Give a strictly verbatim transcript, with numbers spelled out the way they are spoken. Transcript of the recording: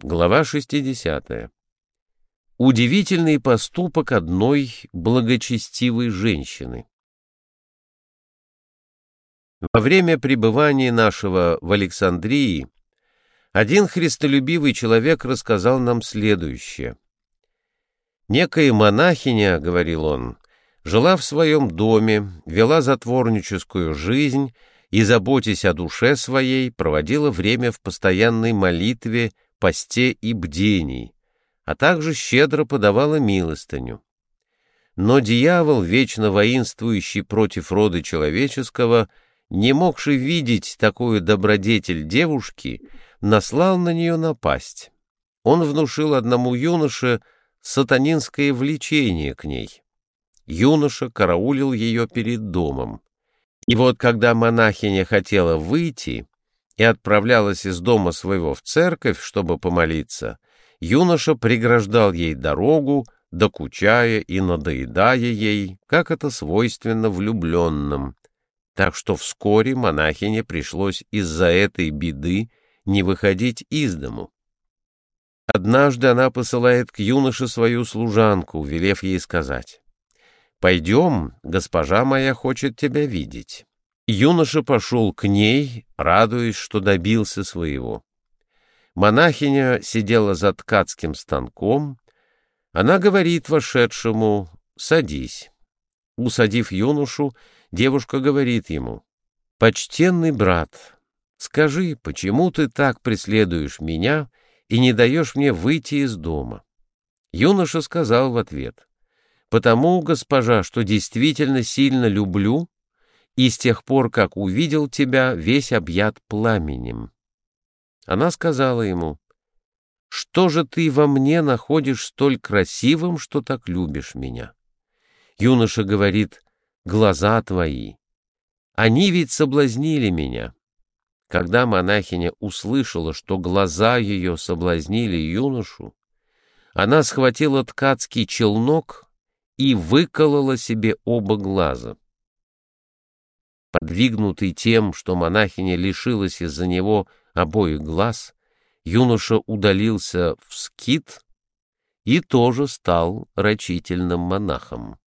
Глава шестидесятая. Удивительный поступок одной благочестивой женщины. Во время пребывания нашего в Александрии один христолюбивый человек рассказал нам следующее. «Некая монахиня, — говорил он, — жила в своем доме, вела затворническую жизнь и, заботясь о душе своей, проводила время в постоянной молитве, посте и бдении, а также щедро подавала милостыню. Но дьявол, вечно воинствующий против рода человеческого, не могший видеть такую добродетель девушки, наслал на нее напасть. Он внушил одному юноше сатанинское влечение к ней. Юноша караулил ее перед домом. И вот когда монахиня хотела выйти и отправлялась из дома своего в церковь, чтобы помолиться, юноша преграждал ей дорогу, докучая и надоедая ей, как это свойственно влюбленным. Так что вскоре монахине пришлось из-за этой беды не выходить из дому. Однажды она посылает к юноше свою служанку, велев ей сказать: «Пойдем, госпожа моя хочет тебя видеть». Юноша пошел к ней, радуясь, что добился своего. Монахиня сидела за ткацким станком. Она говорит вошедшему: «Садись». Усадив юношу, девушка говорит ему: «Почтенный брат, скажи, почему ты так преследуешь меня и не даешь мне выйти из дома?» Юноша сказал в ответ: «Потому, госпожа, что действительно сильно люблю, и с тех пор, как увидел тебя, весь объят пламенем». Она сказала ему: «Что же ты во мне находишь столь красивым, что так любишь меня?» Юноша говорит: «Глаза твои. Они ведь соблазнили меня». Когда монахиня услышала, что глаза ее соблазнили юношу, она схватила ткацкий челнок и выколола себе оба глаза. Подвигнутый тем, что монахиня лишилась из-за него обоих глаз, юноша удалился в скит и тоже стал рачительным монахом.